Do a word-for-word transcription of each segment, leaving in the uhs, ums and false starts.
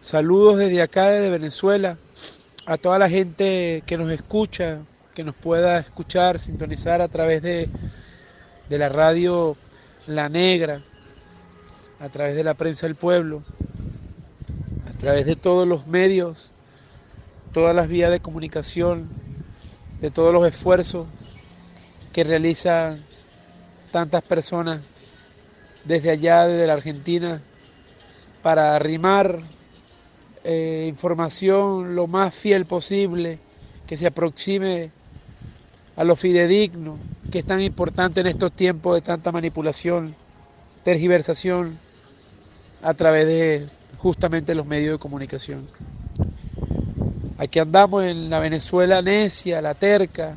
Saludos desde acá, desde Venezuela, a toda la gente que nos escucha, que nos pueda escuchar, sintonizar a través de, de la radio La Negra, a través de la prensa del pueblo, a través de todos los medios, todas las vías de comunicación, de todos los esfuerzos que realizan tantas personas desde allá, desde la Argentina, para arrimar eh, información lo más fiel posible, que se aproxime a lo fidedigno, que es tan importante en estos tiempos de tanta manipulación, tergiversación, a través de justamente los medios de comunicación. Aquí andamos en la Venezuela necia, la terca.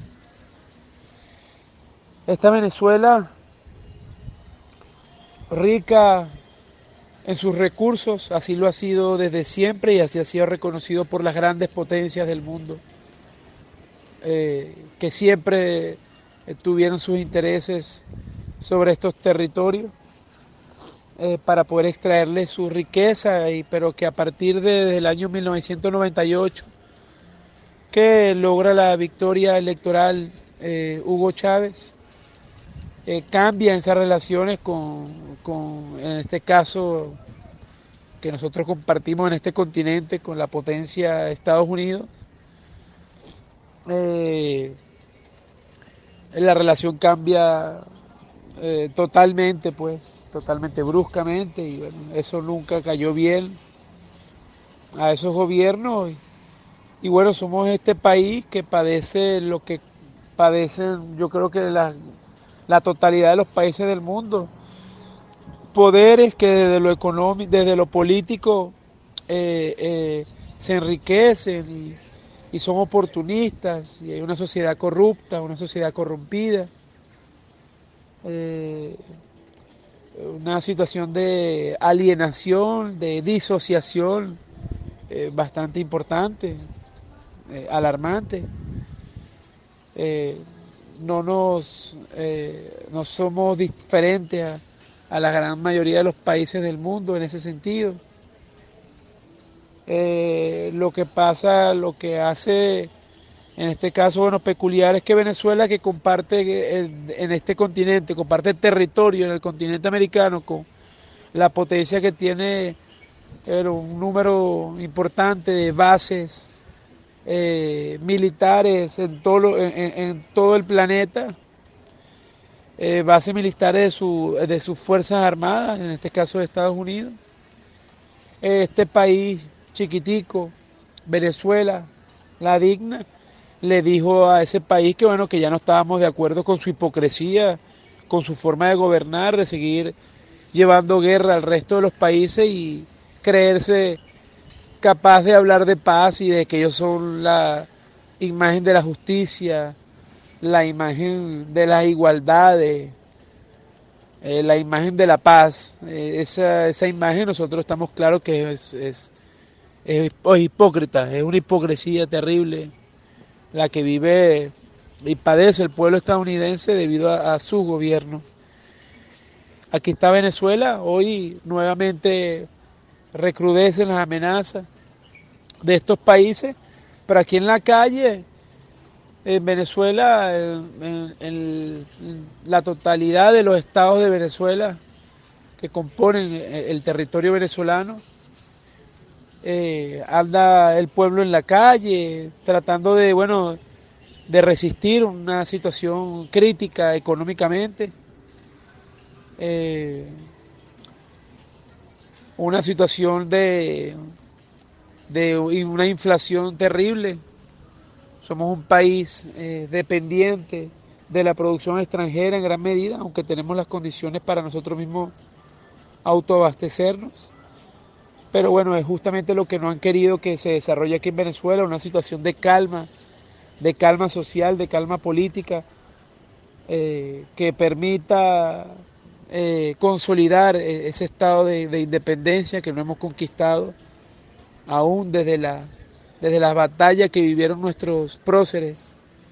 Esta Venezuela rica en sus recursos, así lo ha sido desde siempre y así ha sido reconocido por las grandes potencias del mundo, eh, que siempre eh, tuvieron sus intereses sobre estos territorios eh, para poder extraerle su riqueza, y, pero que a partir de, desde el año mil novecientos noventa y ocho, que logra la victoria electoral eh, Hugo Chávez, eh, cambia esas relaciones con, con, en este caso, que nosotros compartimos en este continente con la potencia Estados Unidos. Eh, la relación cambia eh, totalmente, pues, totalmente bruscamente, y bueno, eso nunca cayó bien a esos gobiernos. Y, y bueno, somos este país que padece lo que padecen, yo creo que la, la totalidad de los países del mundo. Poderes que desde lo económico, desde lo político, eh, eh, se enriquecen y, y son oportunistas, y hay una sociedad corrupta, una sociedad corrompida, eh, una situación de alienación, de disociación eh, bastante importante, eh, alarmante. Eh, no nos eh, no somos diferentes a, a la gran mayoría de los países del mundo en ese sentido. Eh, lo que pasa, lo que hace en este caso, bueno, peculiar es que Venezuela, que comparte el, en este continente, comparte territorio en el continente americano con la potencia que tiene, pero un número importante de bases eh, militares en todo, lo, en, en todo el planeta, eh, bases militares de, su, de sus Fuerzas Armadas, en este caso de Estados Unidos. Este país chiquitico, Venezuela, la digna, le dijo a ese país que bueno, que ya no estábamos de acuerdo con su hipocresía, con su forma de gobernar, de seguir llevando guerra al resto de los países y creerse capaz de hablar de paz y de que ellos son la imagen de la justicia, la imagen de las igualdades, eh, la imagen de la paz. Eh, esa, esa imagen nosotros estamos claros que es, es, es, es hipócrita, es una hipocresía terrible la que vive y padece el pueblo estadounidense debido a, a su gobierno. Aquí está Venezuela, hoy nuevamente recrudecen las amenazas de estos países, pero aquí en la calle, en Venezuela, en, en, en la totalidad de los estados de Venezuela que componen el territorio venezolano, eh, anda el pueblo en la calle tratando de, bueno, de resistir una situación crítica económicamente, eh, una situación de, de una inflación terrible. Somos un país eh, dependiente de la producción extranjera en gran medida, aunque tenemos las condiciones para nosotros mismos autoabastecernos. Pero bueno, es justamente lo que no han querido que se desarrolle aquí en Venezuela, una situación de calma, de calma social, de calma política, eh, que permita eh, consolidar ese estado de, de independencia que no hemos conquistado aún desde la desde las batallas que vivieron nuestros próceres.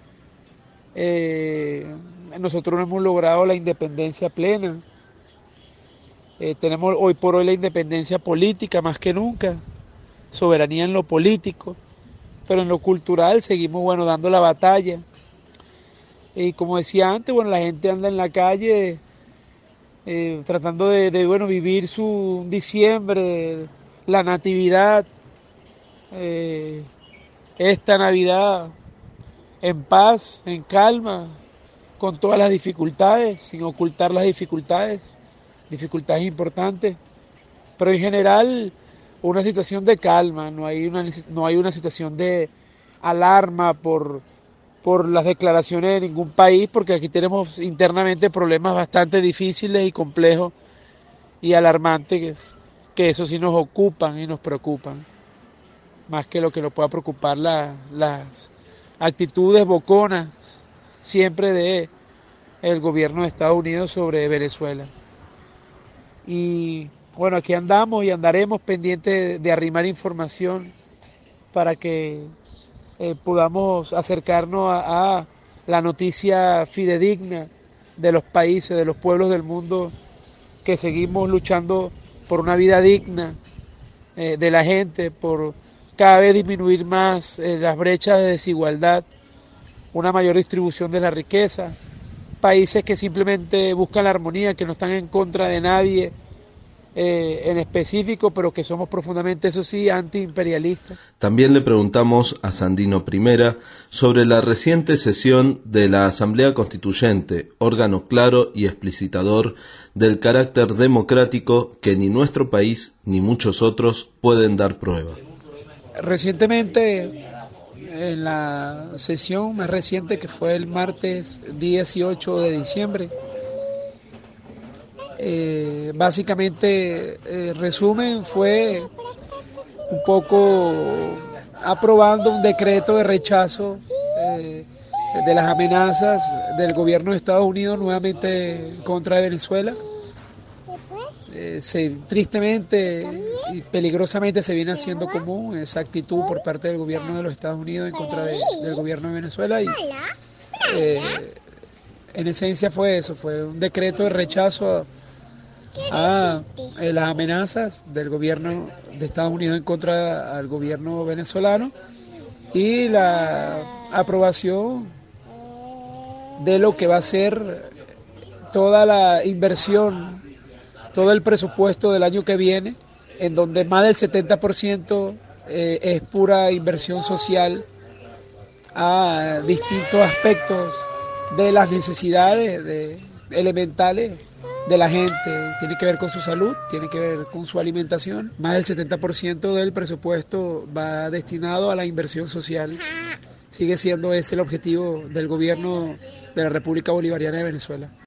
Eh, nosotros no hemos logrado la independencia plena. Eh, tenemos hoy por hoy la independencia política más que nunca. soberanía en lo político, pero en lo cultural seguimos, bueno, dando la batalla. Y como decía antes, bueno, la gente anda en la calle eh, tratando de, de, bueno, vivir su diciembre, la natividad, eh, esta Navidad en paz, en calma, con todas las dificultades, sin ocultar las dificultades, dificultades importantes, pero en general una situación de calma, no hay una, no hay una situación de alarma por, por las declaraciones de ningún país, porque aquí tenemos internamente problemas bastante difíciles y complejos y alarmantes, que, que eso sí nos ocupan y nos preocupan, más que lo que nos pueda preocupar la, las actitudes boconas siempre de el gobierno de Estados Unidos sobre Venezuela. Y bueno, aquí andamos y andaremos pendientes de, de arrimar información para que eh, podamos acercarnos a, a la noticia fidedigna de los países, de los pueblos del mundo que seguimos luchando por una vida digna eh, de la gente, por cada vez disminuir más eh, las brechas de desigualdad, una mayor distribución de la riqueza, países que simplemente buscan la armonía, que no están en contra de nadie eh, en específico, pero que somos profundamente, eso sí, antiimperialistas. También le preguntamos a Sandino Primera sobre la reciente sesión de la Asamblea Constituyente, órgano claro y explicitador del carácter democrático que ni nuestro país ni muchos otros pueden dar prueba. Recientemente, en la sesión más reciente, que fue el martes dieciocho de diciembre, eh, básicamente el resumen fue un poco aprobando un decreto de rechazo eh, de las amenazas del gobierno de Estados Unidos nuevamente contra Venezuela. Eh, se, tristemente y peligrosamente se viene haciendo común esa actitud por parte del gobierno de los Estados Unidos en contra de, del gobierno de Venezuela y eh, en esencia fue eso, fue un decreto de rechazo a, a las amenazas del gobierno de Estados Unidos en contra del gobierno venezolano y la aprobación de lo que va a ser toda la inversión, todo el presupuesto del año que viene, en donde más del setenta por ciento eh, es pura inversión social a distintos aspectos de las necesidades de, elementales de la gente. Tiene que ver con su salud, tiene que ver con su alimentación. Más del setenta por ciento del presupuesto va destinado a la inversión social. Sigue siendo ese el objetivo del gobierno de la República Bolivariana de Venezuela.